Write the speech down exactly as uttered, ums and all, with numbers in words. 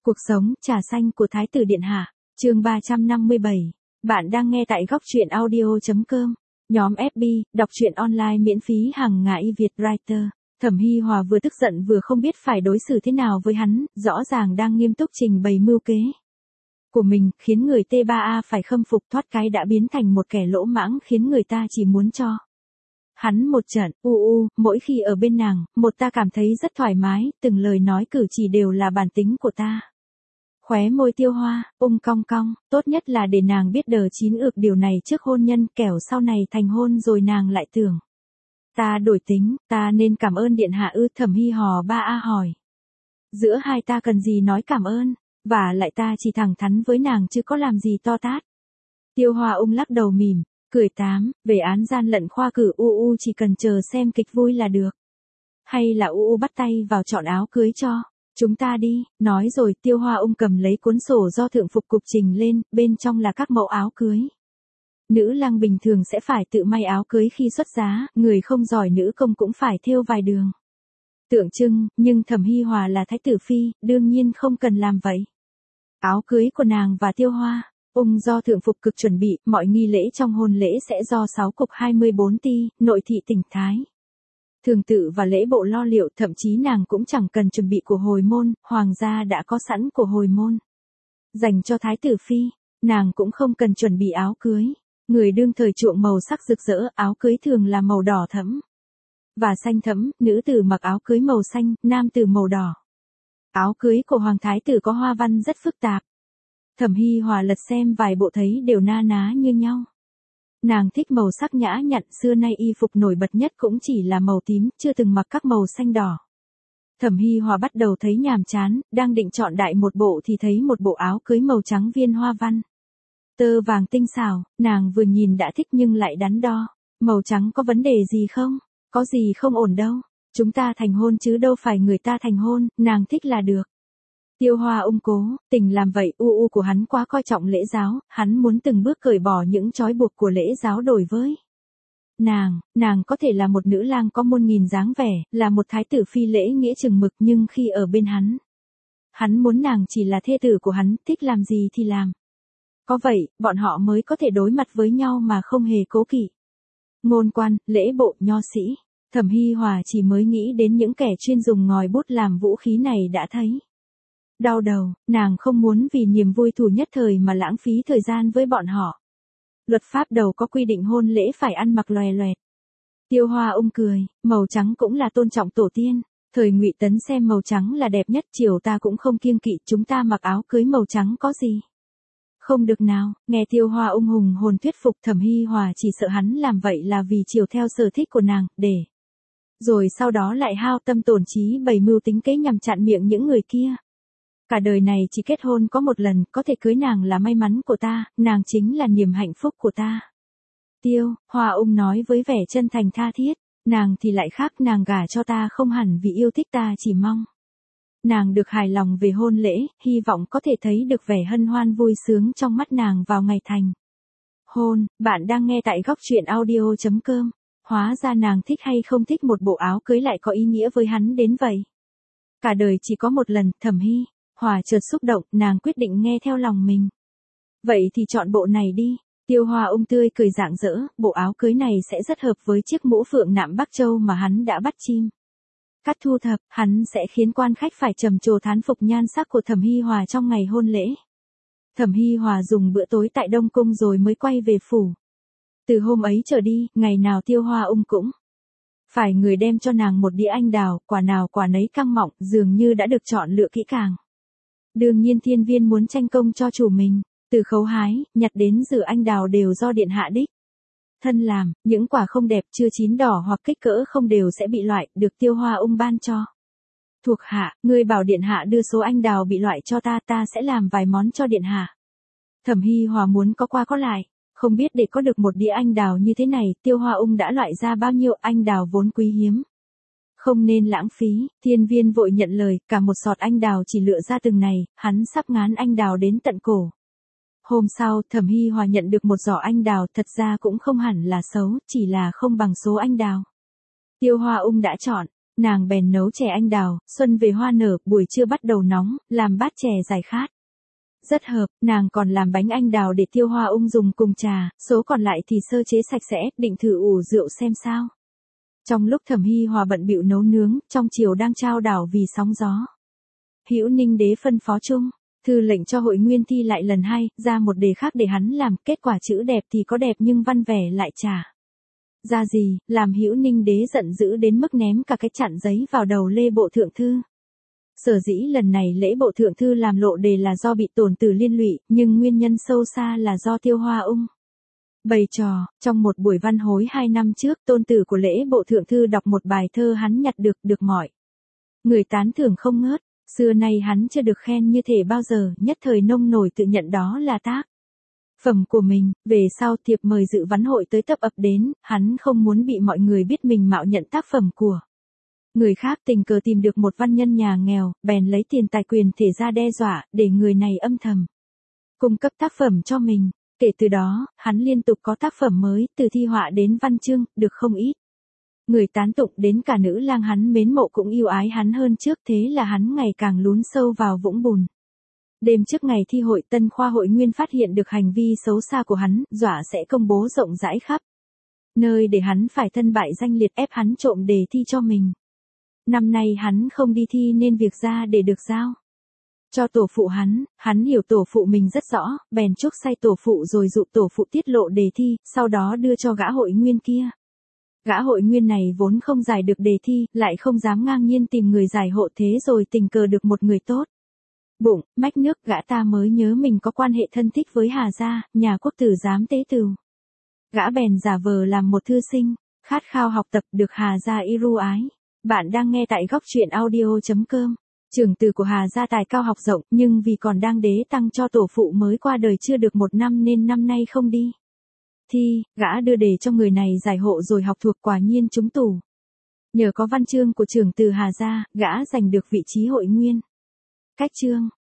Cuộc sống trà xanh của Thái tử Điện Hạ, chương ba trăm năm mươi bảy. Bạn đang nghe tại góc truyện audio chấm com. Nhóm ép bê, đọc truyện online miễn phí hàng ngày Việt Writer. Thẩm Hi Hòa vừa tức giận vừa không biết phải đối xử thế nào với hắn, rõ ràng đang nghiêm túc trình bày mưu kế của mình, khiến người T ba A phải khâm phục, thoát cái đã biến thành một kẻ lỗ mãng khiến người ta chỉ muốn cho hắn một trận, u u, mỗi khi ở bên nàng, một ta cảm thấy rất thoải mái, từng lời nói cử chỉ đều là bản tính của ta. Khóe môi Tiêu Hoa, ung cong cong, tốt nhất là để nàng biết đờ chín ược điều này trước hôn nhân, kẻo sau này thành hôn rồi nàng lại tưởng ta đổi tính, ta nên cảm ơn Điện Hạ ư? Thẩm Hi Hò ba A hỏi. Giữa hai ta cần gì nói cảm ơn, và lại ta chỉ thẳng thắn với nàng chứ có làm gì to tát. Tiêu Hoa ung lắc đầu mỉm, cười tám, về án gian lận khoa cử u u chỉ cần chờ xem kịch vui là được. Hay là u u bắt tay vào chọn áo cưới cho chúng ta đi. Nói rồi Tiêu Hoa ung cầm lấy cuốn sổ do thượng phục cục trình lên, bên trong là các mẫu áo cưới. Nữ lang bình thường sẽ phải tự may áo cưới khi xuất giá, người không giỏi nữ công cũng phải thêu vài đường tượng trưng, nhưng Thẩm Hi Hòa là thái tử phi, đương nhiên không cần làm vậy. Áo cưới của nàng và Tiêu Hoa ung do thượng phục cực chuẩn bị, mọi nghi lễ trong hôn lễ sẽ do sáu cục hai mươi bốn ty, nội thị tỉnh Thái thường tự và lễ bộ lo liệu, thậm chí nàng cũng chẳng cần chuẩn bị của hồi môn, hoàng gia đã có sẵn của hồi môn dành cho thái tử phi, nàng cũng không cần chuẩn bị áo cưới. Người đương thời chuộng màu sắc rực rỡ, áo cưới thường là màu đỏ thẫm và xanh thẫm, nữ tử mặc áo cưới màu xanh, nam tử màu đỏ. Áo cưới của hoàng thái tử có hoa văn rất phức tạp. Thẩm Hi Hòa lật xem vài bộ thấy đều na ná như nhau. Nàng thích màu sắc nhã nhặn, xưa nay y phục nổi bật nhất cũng chỉ là màu tím, chưa từng mặc các màu xanh đỏ. Thẩm Hi Hòa bắt đầu thấy nhàm chán, đang định chọn đại một bộ thì thấy một bộ áo cưới màu trắng viên hoa văn tơ vàng tinh xảo, nàng vừa nhìn đã thích nhưng lại đắn đo. Màu trắng có vấn đề gì không? Có gì không ổn đâu. Chúng ta thành hôn chứ đâu phải người ta thành hôn, nàng thích là được. Tiêu Hoa ung cố tình làm vậy, u u của hắn quá coi trọng lễ giáo, hắn muốn từng bước cởi bỏ những trói buộc của lễ giáo đổi với nàng. Nàng có thể là một nữ lang có muôn nghìn dáng vẻ, là một thái tử phi lễ nghĩa chừng mực, nhưng khi ở bên hắn, hắn muốn nàng chỉ là thê tử của hắn, thích làm gì thì làm. Có vậy, bọn họ mới có thể đối mặt với nhau mà không hề cố kỵ. Ngôn quan, lễ bộ, nho sĩ. Thẩm Hi Hòa chỉ mới nghĩ đến những kẻ chuyên dùng ngòi bút làm vũ khí này đã thấy đau đầu, nàng không muốn vì niềm vui thù nhất thời mà lãng phí thời gian với bọn họ. Luật pháp đầu có quy định hôn lễ phải ăn mặc loè loẹt. Tiêu Hoa ung cười, màu trắng cũng là tôn trọng tổ tiên. Thời Ngụy Tấn xem màu trắng là đẹp nhất, triều ta cũng không kiêng kỵ, chúng ta mặc áo cưới màu trắng có gì không được nào. Nghe Tiêu Hoa ung hùng hồn thuyết phục, Thẩm Hi Hòa chỉ sợ hắn làm vậy là vì chiều theo sở thích của nàng, để rồi sau đó lại hao tâm tổn trí bày mưu tính kế nhằm chặn miệng những người kia. Cả đời này chỉ kết hôn có một lần, có thể cưới nàng là may mắn của ta, nàng chính là niềm hạnh phúc của ta. Tiêu Hoa ung nói với vẻ chân thành tha thiết, nàng thì lại khác, nàng gả cho ta không hẳn vì yêu thích ta, chỉ mong nàng được hài lòng về hôn lễ, hy vọng có thể thấy được vẻ hân hoan vui sướng trong mắt nàng vào ngày thành hôn. Bạn đang nghe tại góc truyện audio chấm com. Hóa ra nàng thích hay không thích một bộ áo cưới lại có ý nghĩa với hắn đến vậy. Cả đời chỉ có một lần, Thẩm Hi Hòa chợt xúc động, nàng quyết định nghe theo lòng mình. Vậy thì chọn bộ này đi. Tiêu Hoa ung tươi cười rạng rỡ, bộ áo cưới này sẽ rất hợp với chiếc mũ phượng nạm Bắc Châu mà hắn đã bắt chim cắt thu thập, hắn sẽ khiến quan khách phải trầm trồ thán phục nhan sắc của Thẩm Hi Hòa trong ngày hôn lễ. Thẩm Hi Hòa dùng bữa tối tại Đông Cung rồi mới quay về phủ. Từ hôm ấy trở đi, ngày nào Tiêu Hoa ung cũng phải người đem cho nàng một đĩa anh đào, quả nào quả nấy căng mọng, dường như đã được chọn lựa kỹ càng. Đương nhiên thiên viên muốn tranh công cho chủ mình, từ khấu hái, nhặt đến rửa anh đào đều do điện hạ đích thân làm, những quả không đẹp, chưa chín đỏ hoặc kích cỡ không đều sẽ bị loại, được Tiêu Hoa ung ban cho thuộc hạ. Ngươi bảo điện hạ đưa số anh đào bị loại cho ta, ta sẽ làm vài món cho điện hạ. Thẩm Hi Hòa muốn có qua có lại, không biết để có được một đĩa anh đào như thế này, Tiêu Hoa ung đã loại ra bao nhiêu anh đào vốn quý hiếm, không nên lãng phí. Thiên viên vội nhận lời, cả một sọt anh đào chỉ lựa ra từng này, hắn sắp ngán anh đào đến tận cổ. Hôm sau, Thẩm Hi Hòa nhận được một giỏ anh đào, thật ra cũng không hẳn là xấu, chỉ là không bằng số anh đào Tiêu Hoa ung đã chọn. nàng bèn nấu chè anh đào, xuân về hoa nở, buổi trưa bắt đầu nóng, làm bát chè giải khát. Rất hợp, nàng còn làm bánh anh đào để tiêu hoa ung dùng cùng trà, số còn lại thì sơ chế sạch sẽ, định thử ủ rượu xem sao. Trong lúc Thẩm Hi Hòa bận bịu nấu nướng, trong triều đang trao đảo vì sóng gió. Hữu Ninh đế phân phó chung, thư lệnh cho Hội Nguyên thi lại lần hai, ra một đề khác để hắn làm, kết quả chữ đẹp thì có đẹp nhưng văn vẻ lại chả ra gì, làm Hữu Ninh đế giận dữ đến mức ném cả cái chặn giấy vào đầu Lê Bộ Thượng Thư. Sở dĩ lần này Lễ Bộ Thượng Thư làm lộ đề là do bị tổn tử liên lụy, nhưng nguyên nhân sâu xa là do Tiêu Hoa Ung. Bày trò, trong một buổi văn hối hai năm trước, tôn tử của Lễ Bộ Thượng Thư đọc một bài thơ hắn nhặt được, được mọi người tán thưởng không ngớt. Xưa nay hắn chưa được khen như thể bao giờ, nhất thời nông nổi tự nhận đó là tác phẩm của mình. Về sau thiệp mời dự văn hội tới tấp ập đến, hắn không muốn bị mọi người biết mình mạo nhận tác phẩm của người khác, tình cờ tìm được một văn nhân nhà nghèo, bèn lấy tiền tài quyền thể ra đe dọa, để người này âm thầm cung cấp tác phẩm cho mình. Kể từ đó, hắn liên tục có tác phẩm mới, từ thi họa đến văn chương, được không ít người tán tụng, đến cả nữ lang hắn mến mộ cũng yêu ái hắn hơn trước, thế là hắn ngày càng lún sâu vào vũng bùn. Đêm trước ngày thi hội, Tân Khoa Hội Nguyên phát hiện được hành vi xấu xa của hắn, dọa sẽ công bố rộng rãi khắp nơi để hắn phải thân bại danh liệt, ép hắn trộm đề thi cho mình. Năm nay hắn không đi thi nên việc ra để được giao cho tổ phụ hắn, hắn hiểu tổ phụ mình rất rõ, bèn chuốc say tổ phụ rồi dụ tổ phụ tiết lộ đề thi, sau đó đưa cho gã Hội Nguyên kia. Gã Hội Nguyên này vốn không giải được đề thi, lại không dám ngang nhiên tìm người giải hộ, thế rồi tình cờ được một người tốt bụng, mách nước, gã ta mới nhớ mình có quan hệ thân thích với Hà gia, nhà quốc tử giám tế tửu. Gã bèn giả vờ làm một thư sinh, khát khao học tập, được Hà gia ưu ái. Bạn đang nghe tại góc truyện audio chấm com. Trưởng tử của Hà gia tài cao học rộng, nhưng vì còn đang đế tăng cho tổ phụ mới qua đời chưa được một năm nên năm nay không đi thi, gã đưa đề cho người này giải hộ rồi học thuộc, quả nhiên trúng tủ. Nhờ có văn chương của trưởng tử Hà gia, gã giành được vị trí Hội Nguyên. Cách chương